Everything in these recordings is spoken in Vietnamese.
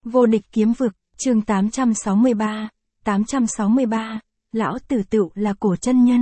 Vô địch kiếm vực, chương 863, lão tử tựu là cổ chân nhân.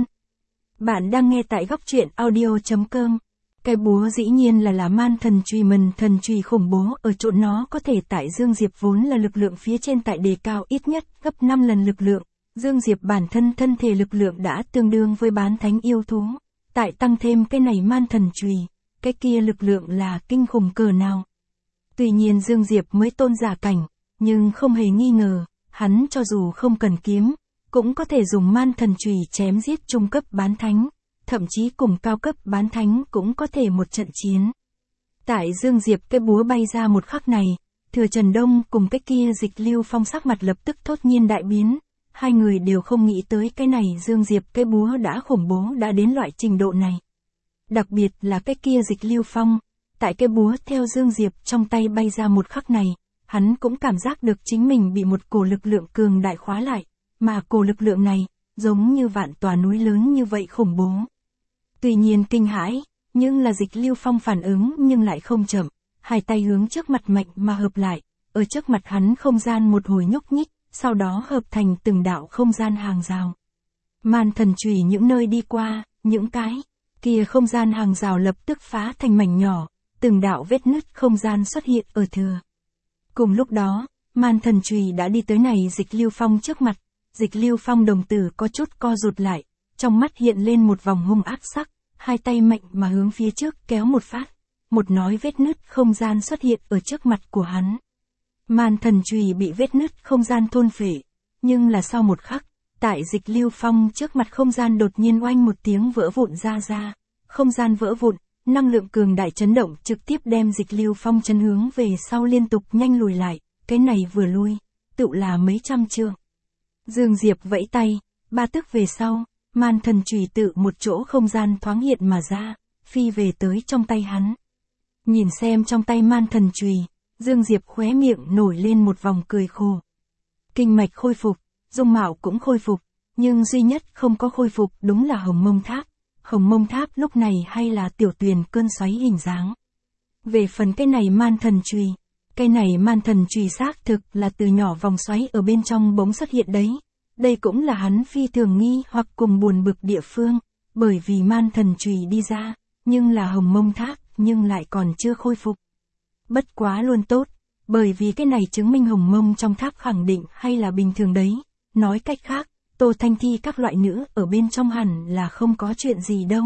Bạn đang nghe tại góc truyện audio.com. Cái búa dĩ nhiên là man thần chùy mần thần chùy khủng bố ở chỗ nó có thể tại Dương Diệp vốn là lực lượng phía trên tại đề cao ít nhất gấp 5 lần lực lượng. Dương Diệp bản thân thân thể lực lượng đã tương đương với bán thánh yêu thú. Tại tăng thêm cái này man thần chùy, cái kia lực lượng là kinh khủng cỡ nào. Tuy nhiên Dương Diệp mới tôn giả cảnh, nhưng không hề nghi ngờ, hắn cho dù không cần kiếm, cũng có thể dùng man thần chùy chém giết trung cấp bán thánh, thậm chí cùng cao cấp bán thánh cũng có thể một trận chiến. Tại Dương Diệp cái búa bay ra một khắc này, Thừa Trần Đông cùng cái kia Dịch Lưu Phong sắc mặt lập tức thốt nhiên đại biến, hai người đều không nghĩ tới cái này Dương Diệp cái búa đã khủng bố đã đến loại trình độ này. Đặc biệt là cái kia Dịch Lưu Phong, tại cái búa theo Dương Diệp trong tay bay ra một khắc này, hắn cũng cảm giác được chính mình bị một cổ lực lượng cường đại khóa lại, mà cổ lực lượng này, giống như vạn tòa núi lớn như vậy khủng bố. Tuy nhiên kinh hãi, nhưng là Dịch Lưu Phong phản ứng nhưng lại không chậm, hai tay hướng trước mặt mạnh mà hợp lại, ở trước mặt hắn không gian một hồi nhúc nhích, sau đó hợp thành từng đạo không gian hàng rào. Man thần chùy những nơi đi qua, những cái kia không gian hàng rào lập tức phá thành mảnh nhỏ, từng đạo vết nứt không gian xuất hiện ở thừa. Cùng lúc đó, man thần chùy đã đi tới này Dịch Lưu Phong trước mặt, Dịch Lưu Phong đồng tử có chút co rụt lại, trong mắt hiện lên một vòng hung ác sắc, hai tay mạnh mà hướng phía trước kéo một phát, một nói vết nứt không gian xuất hiện ở trước mặt của hắn. Man thần chùy bị vết nứt không gian thôn phệ, nhưng là sau một khắc, tại Dịch Lưu Phong trước mặt không gian đột nhiên oanh một tiếng vỡ vụn ra, không gian vỡ vụn, năng lượng cường đại chấn động trực tiếp đem Dịch Lưu Phong chấn hướng về sau liên tục nhanh lùi lại, cái này vừa lui, tựu là mấy trăm trượng. Dương Diệp vẫy tay, ba tức về sau, man thần chùy tự một chỗ không gian thoáng hiện mà ra, phi về tới trong tay hắn. Nhìn xem trong tay man thần chùy, Dương Diệp khóe miệng nổi lên một vòng cười khổ. Kinh mạch khôi phục, dung mạo cũng khôi phục, nhưng duy nhất không có khôi phục đúng là Hồng Mông Tháp. Hồng Mông Tháp lúc này hay là tiểu tuyền cơn xoáy hình dáng. Về phần cái này man thần chùy, cái này man thần chùy xác thực là từ nhỏ vòng xoáy ở bên trong bỗng xuất hiện đấy. Đây cũng là hắn phi thường nghi hoặc cùng buồn bực địa phương, bởi vì man thần chùy đi ra, nhưng là Hồng Mông Tháp nhưng lại còn chưa khôi phục. Bất quá luôn tốt, bởi vì cái này chứng minh Hồng Mông trong tháp khẳng định hay là bình thường đấy, nói cách khác, Tô Thanh Thi các loại nữ ở bên trong hẳn là không có chuyện gì đâu.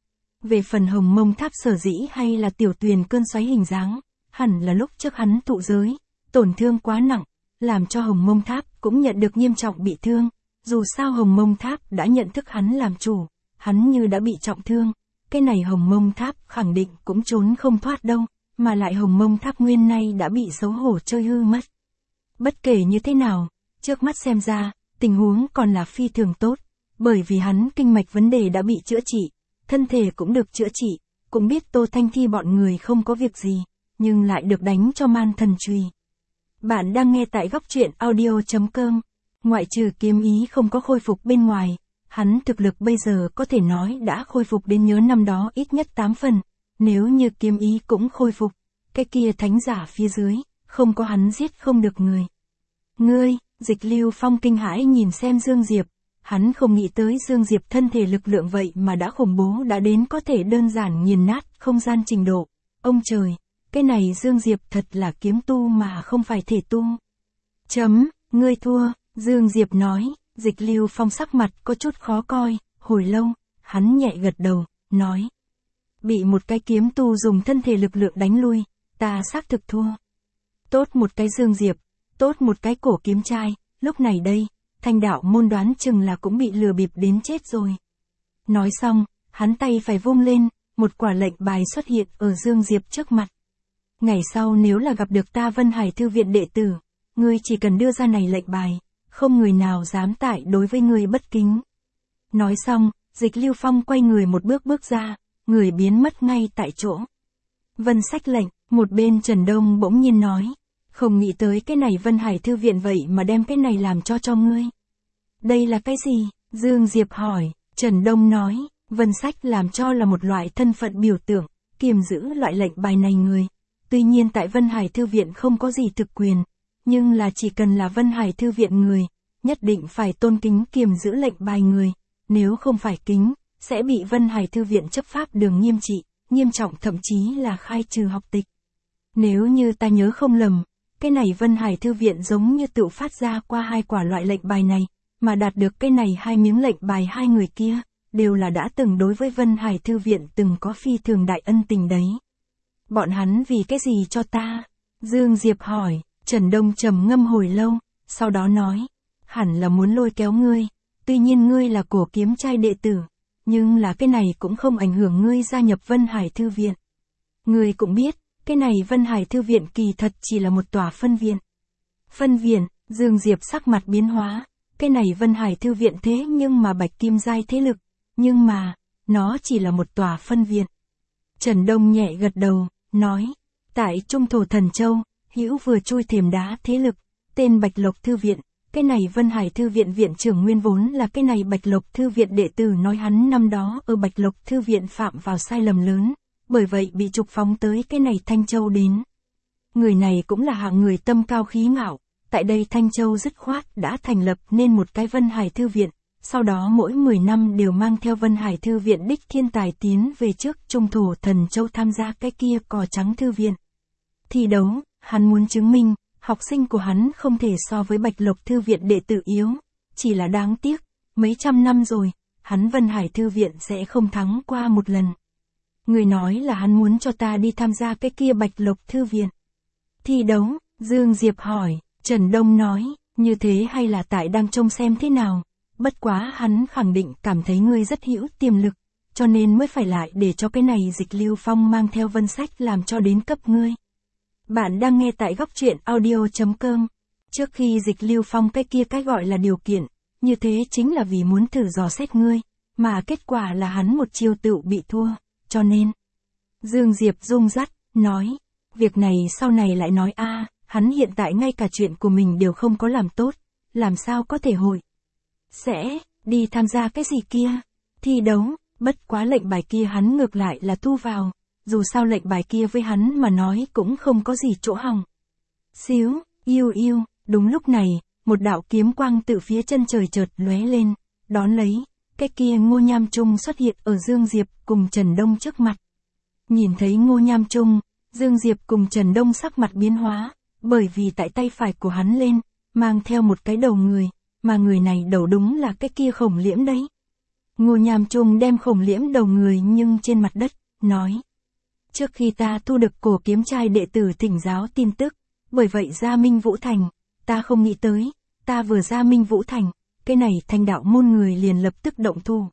Về phần Hồng Mông Tháp sở dĩ hay là tiểu tuyền cơn xoáy hình dáng, hẳn là lúc trước hắn tụ giới, tổn thương quá nặng, làm cho Hồng Mông Tháp cũng nhận được nghiêm trọng bị thương. Dù sao Hồng Mông Tháp đã nhận thức hắn làm chủ, hắn như đã bị trọng thương, cái này Hồng Mông Tháp khẳng định cũng trốn không thoát đâu, mà lại Hồng Mông Tháp nguyên nay đã bị xấu hổ chơi hư mất. Bất kể như thế nào, trước mắt xem ra, tình huống còn là phi thường tốt, bởi vì hắn kinh mạch vấn đề đã bị chữa trị, thân thể cũng được chữa trị, cũng biết Tô Thanh Thi bọn người không có việc gì, nhưng lại được đánh cho man thần chùy. Bạn đang nghe tại góc truyện audio.com, ngoại trừ kiếm ý không có khôi phục bên ngoài, hắn thực lực bây giờ có thể nói đã khôi phục đến nhớ năm đó ít nhất 8 phần, nếu như kiếm ý cũng khôi phục, cái kia thánh giả phía dưới, không có hắn giết không được người. Ngươi, Dịch Lưu Phong kinh hãi nhìn xem Dương Diệp, hắn không nghĩ tới Dương Diệp thân thể lực lượng vậy mà đã khủng bố đã đến có thể đơn giản nghiền nát không gian trình độ. Ông trời, cái này Dương Diệp thật là kiếm tu mà không phải thể tu. Ngươi thua, Dương Diệp nói, Dịch Lưu Phong sắc mặt có chút khó coi, hồi lâu, hắn nhẹ gật đầu, nói. Bị một cái kiếm tu dùng thân thể lực lượng đánh lui, ta xác thực thua. Tốt một cái Dương Diệp, tốt một cái cổ kiếm trai, lúc này đây, Thanh đạo môn đoán chừng là cũng bị lừa bịp đến chết rồi. Nói xong, hắn tay phải vung lên, một quả lệnh bài xuất hiện ở Dương Diệp trước mặt. Ngày sau nếu là gặp được ta Vân Hải Thư viện đệ tử, ngươi chỉ cần đưa ra này lệnh bài, không người nào dám tại đối với ngươi bất kính. Nói xong, Dịch Lưu Phong quay người một bước ra, người biến mất ngay tại chỗ. Vân sách lệnh, một bên Trần Đông bỗng nhiên nói. Không nghĩ tới cái này Vân Hải Thư viện vậy mà đem cái này làm cho ngươi. Đây là cái gì? Dương Diệp hỏi, Trần Đông nói, Vân sách làm cho là một loại thân phận biểu tượng, kiềm giữ loại lệnh bài này người. Tuy nhiên tại Vân Hải Thư viện không có gì thực quyền, nhưng là chỉ cần là Vân Hải Thư viện người, nhất định phải tôn kính kiềm giữ lệnh bài người, nếu không phải kính, sẽ bị Vân Hải Thư viện chấp pháp đường nghiêm trị, nghiêm trọng thậm chí là khai trừ học tịch. Nếu như ta nhớ không lầm, cái này Vân Hải Thư viện giống như tự phát ra qua 2 quả loại lệnh bài này, mà đạt được cái này 2 miếng lệnh bài 2 người kia, đều là đã từng đối với Vân Hải Thư viện từng có phi thường đại ân tình đấy. Bọn hắn vì cái gì cho ta? Dương Diệp hỏi. Trần Đông trầm ngâm hồi lâu, sau đó nói, hẳn là muốn lôi kéo ngươi, tuy nhiên ngươi là Cổ Kiếm Trai đệ tử, nhưng là cái này cũng không ảnh hưởng ngươi gia nhập Vân Hải Thư viện. Ngươi cũng biết, cái này Vân Hải Thư viện kỳ thật chỉ là một tòa phân viện. Phân viện, Dương Diệp sắc mặt biến hóa, cái này Vân Hải Thư viện thế nhưng mà Bạch Kim giai thế lực, nhưng mà, nó chỉ là một tòa phân viện. Trần Đông nhẹ gật đầu, nói, tại Trung Thổ Thần Châu, hữu vừa chui thềm đá thế lực, tên Bạch Lộc Thư viện, cái này Vân Hải Thư viện viện trưởng nguyên vốn là cái này Bạch Lộc Thư viện đệ tử nói hắn năm đó ở Bạch Lộc Thư viện phạm vào sai lầm lớn, bởi vậy bị trục phóng tới cái này Thanh Châu đến. Người này cũng là hạng người tâm cao khí ngạo, tại đây Thanh Châu dứt khoát đã thành lập nên một cái Vân Hải Thư viện, sau đó mỗi 10 năm đều mang theo Vân Hải Thư viện đích thiên tài tiến về trước Trung Thổ Thần Châu tham gia cái kia cỏ trắng thư viện. Thi đấu, hắn muốn chứng minh, học sinh của hắn không thể so với Bạch Lộc Thư viện đệ tử yếu, chỉ là đáng tiếc, mấy trăm năm rồi, hắn Vân Hải Thư viện sẽ không thắng qua một lần. Người nói là hắn muốn cho ta đi tham gia cái kia Bạch Lộc Thư viện. Thi đấu, Dương Diệp hỏi, Trần Đông nói, như thế hay là tại đang trông xem thế nào, bất quá hắn khẳng định cảm thấy ngươi rất hữu tiềm lực, cho nên mới phải lại để cho cái này Dịch Lưu Phong mang theo Vân Sách làm cho đến cấp ngươi. Bạn đang nghe tại góc truyện audio.com. Trước khi Dịch Lưu Phong cái kia cái gọi là điều kiện, như thế chính là vì muốn thử dò xét ngươi, mà kết quả là hắn một chiêu tựu bị thua, cho nên. Dương Diệp rung rắt, nói, việc này sau này lại nói hắn hiện tại ngay cả chuyện của mình đều không có làm tốt, làm sao có thể hội. Sẽ, đi tham gia cái gì kia, thi đấu, bất quá lệnh bài kia hắn ngược lại là thu vào. Dù sao lệnh bài kia với hắn mà nói cũng không có gì chỗ hỏng. Xíu, yêu, đúng lúc này, một đạo kiếm quang từ phía chân trời chợt lóe lên, đón lấy, cái kia Ngô Nham Trung xuất hiện ở Dương Diệp cùng Trần Đông trước mặt. Nhìn thấy Ngô Nham Trung, Dương Diệp cùng Trần Đông sắc mặt biến hóa, bởi vì tại tay phải của hắn lên, mang theo một cái đầu người, mà người này đầu đúng là cái kia Khổng Liễm đấy. Ngô Nham Trung đem Khổng Liễm đầu người nhưng trên mặt đất, nói. Trước khi ta thu được Cổ Kiếm Trai đệ tử thỉnh giáo tin tức, bởi vậy ra Minh Vũ Thành, ta không nghĩ tới, ta vừa ra Minh Vũ Thành, cái này Thanh đạo môn người liền lập tức động thủ.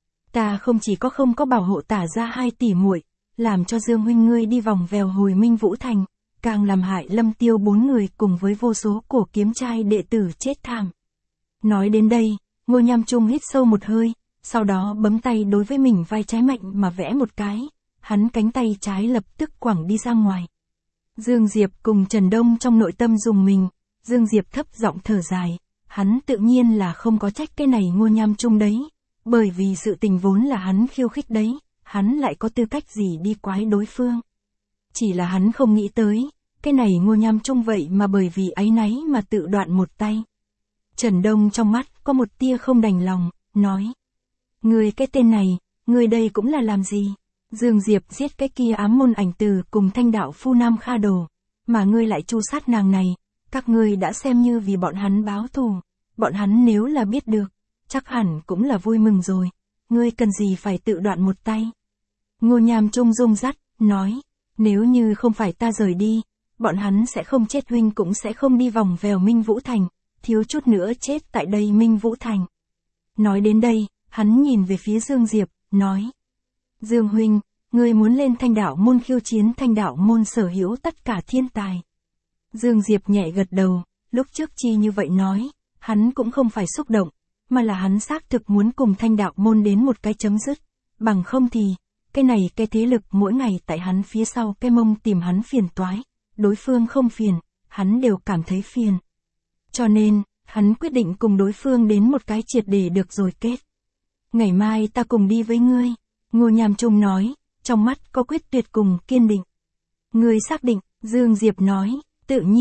Ta không chỉ có không có bảo hộ tả ra 2 tỷ muội, làm cho Dương huynh ngươi đi vòng vèo hồi Minh Vũ Thành, càng làm hại Lâm Tiêu 4 người cùng với vô số Cổ Kiếm Trai đệ tử chết thảm. Nói đến đây, Ngô Nham Trung hít sâu một hơi, sau đó bấm tay đối với mình vai trái mạnh mà vẽ một cái. Hắn cánh tay trái lập tức quẳng đi ra ngoài. Dương Diệp cùng Trần Đông trong nội tâm dùng mình, Dương Diệp thấp giọng thở dài, hắn tự nhiên là không có trách cái này Ngô Nham Trung đấy, bởi vì sự tình vốn là hắn khiêu khích đấy, hắn lại có tư cách gì đi quái đối phương. Chỉ là hắn không nghĩ tới, cái này Ngô Nham Trung vậy mà bởi vì áy náy mà tự đoạn một tay. Trần Đông trong mắt có một tia không đành lòng, nói, người cái tên này, người đây cũng là làm gì? Dương Diệp giết cái kia ám môn ảnh từ cùng Thanh đạo phu Nam Kha Đồ, mà ngươi lại tru sát nàng này, các ngươi đã xem như vì bọn hắn báo thù, bọn hắn nếu là biết được, chắc hẳn cũng là vui mừng rồi, ngươi cần gì phải tự đoạn một tay. Ngô Nham Trung rung rắt, nói, nếu như không phải ta rời đi, bọn hắn sẽ không chết, huynh cũng sẽ không đi vòng vèo Minh Vũ Thành, thiếu chút nữa chết tại đây Minh Vũ Thành. Nói đến đây, hắn nhìn về phía Dương Diệp, nói, Dương huynh, ngươi muốn lên Thanh đạo môn khiêu chiến Thanh đạo môn sở hữu tất cả thiên tài. Dương Diệp nhẹ gật đầu, lúc trước chi như vậy nói, hắn cũng không phải xúc động, mà là hắn xác thực muốn cùng Thanh đạo môn đến một cái chấm dứt, bằng không thì, cái này cái thế lực mỗi ngày tại hắn phía sau cái mông tìm hắn phiền toái, đối phương không phiền, hắn đều cảm thấy phiền. Cho nên, hắn quyết định cùng đối phương đến một cái triệt để được rồi kết. Ngày mai ta cùng đi với ngươi. Ngô Nham Trung nói, trong mắt có quyết tuyệt cùng kiên định. Ngươi xác định, Dương Diệp nói, tự nhiên,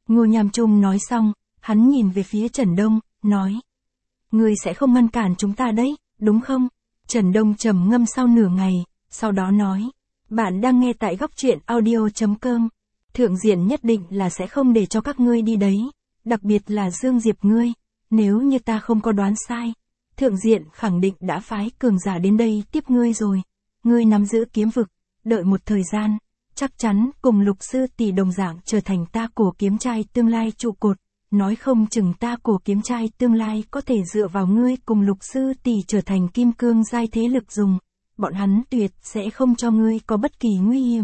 Ngô Nham Trung nói xong, hắn nhìn về phía Trần Đông, nói. Ngươi sẽ không ngăn cản chúng ta đấy, đúng không? Trần Đông trầm ngâm sau nửa ngày, sau đó nói. Bạn đang nghe tại góc truyện audio.com. Thượng diện nhất định là sẽ không để cho các ngươi đi đấy, đặc biệt là Dương Diệp ngươi. Nếu như ta không có đoán sai, thượng diện khẳng định đã phái cường giả đến đây tiếp ngươi rồi. Ngươi nắm giữ kiếm vực, đợi một thời gian, chắc chắn cùng Lục sư tỷ đồng dạng trở thành ta Cổ Kiếm Trai tương lai trụ cột. Nói không chừng ta Cổ Kiếm Trai tương lai có thể dựa vào ngươi cùng Lục sư tỷ trở thành kim cương giai thế lực dùng. Bọn hắn tuyệt sẽ không cho ngươi có bất kỳ nguy hiểm.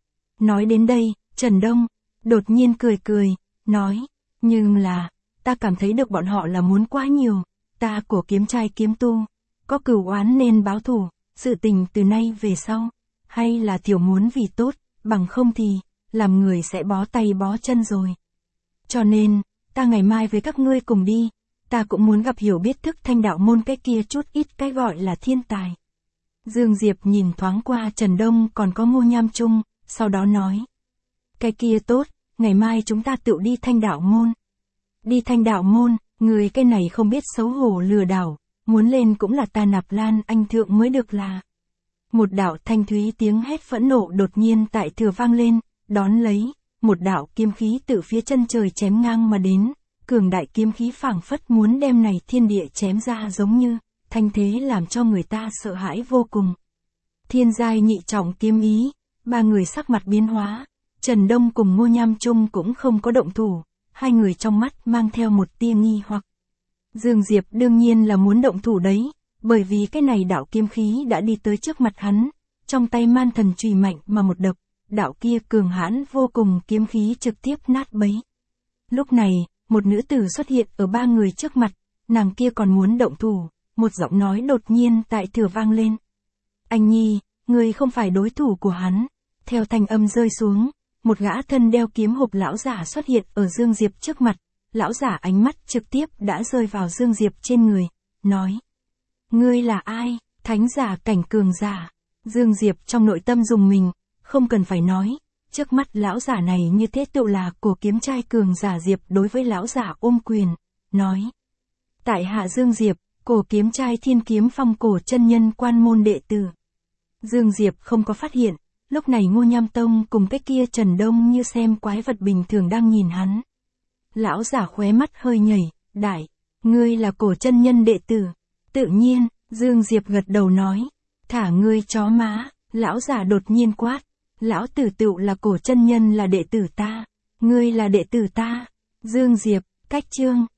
Nói đến đây, Trần Đông đột nhiên cười cười, nói, nhưng là, ta cảm thấy được bọn họ là muốn quá nhiều, ta Cổ Kiếm Trai kiếm tu, có cửu oán nên báo thù, sự tình từ nay về sau, hay là tiểu muốn vì tốt, bằng không thì, làm người sẽ bó tay bó chân rồi. Cho nên, ta ngày mai với các ngươi cùng đi, ta cũng muốn gặp hiểu biết thức Thanh đạo môn cái kia chút ít cái gọi là thiên tài. Dương Diệp nhìn thoáng qua Trần Đông còn có Ngô Nham Trung, sau đó nói. Cái kia tốt, ngày mai chúng ta tự đi Thanh đạo môn. Đi Thanh đạo môn, người cái này không biết xấu hổ lừa đảo, muốn lên cũng là ta Nạp Lan anh thượng mới được là. Một đạo thanh thúy tiếng hét phẫn nộ đột nhiên tại thừa vang lên, đón lấy, một đạo kiếm khí từ phía chân trời chém ngang mà đến, cường đại kiếm khí phảng phất muốn đem này thiên địa chém ra giống như, thanh thế làm cho người ta sợ hãi vô cùng. Thiên giai nhị trọng kiếm ý, ba người sắc mặt biến hóa, Trần Đông cùng Ngô Nham Trung cũng không có động thủ, hai người trong mắt mang theo một tia nghi hoặc. Dương Diệp đương nhiên là muốn động thủ đấy, bởi vì cái này đạo kiếm khí đã đi tới trước mặt hắn, trong tay man thần chùy mạnh mà một đập, đạo kia cường hãn vô cùng kiếm khí trực tiếp nát bấy. Lúc này, một nữ tử xuất hiện ở ba người trước mặt, nàng kia còn muốn động thủ, một giọng nói đột nhiên tại thừa vang lên. Anh Nhi, người không phải đối thủ của hắn. Theo thanh âm rơi xuống, một gã thân đeo kiếm hộp lão giả xuất hiện ở Dương Diệp trước mặt, lão giả ánh mắt trực tiếp đã rơi vào Dương Diệp trên người, nói. Ngươi là ai? Thánh giả cảnh cường giả. Dương Diệp trong nội tâm dùng mình, không cần phải nói, trước mắt lão giả này như thế tựu là Cổ Kiếm Trai cường giả. Diệp đối với lão giả ôm quyền, nói. Tại hạ Dương Diệp, Cổ Kiếm Trai Thiên Kiếm Phong cổ chân nhân quan môn đệ tử. Dương Diệp không có phát hiện, lúc này Ngô Nham Tông cùng cái kia Trần Đông như xem quái vật bình thường đang nhìn hắn. Lão giả khóe mắt hơi nhảy, đại, ngươi là cổ chân nhân đệ tử. Tự nhiên, Dương Diệp gật đầu nói, thả ngươi chó má, lão giả đột nhiên quát, lão tử tựu là cổ chân nhân là đệ tử ta, ngươi là đệ tử ta. Dương Diệp, cách chương.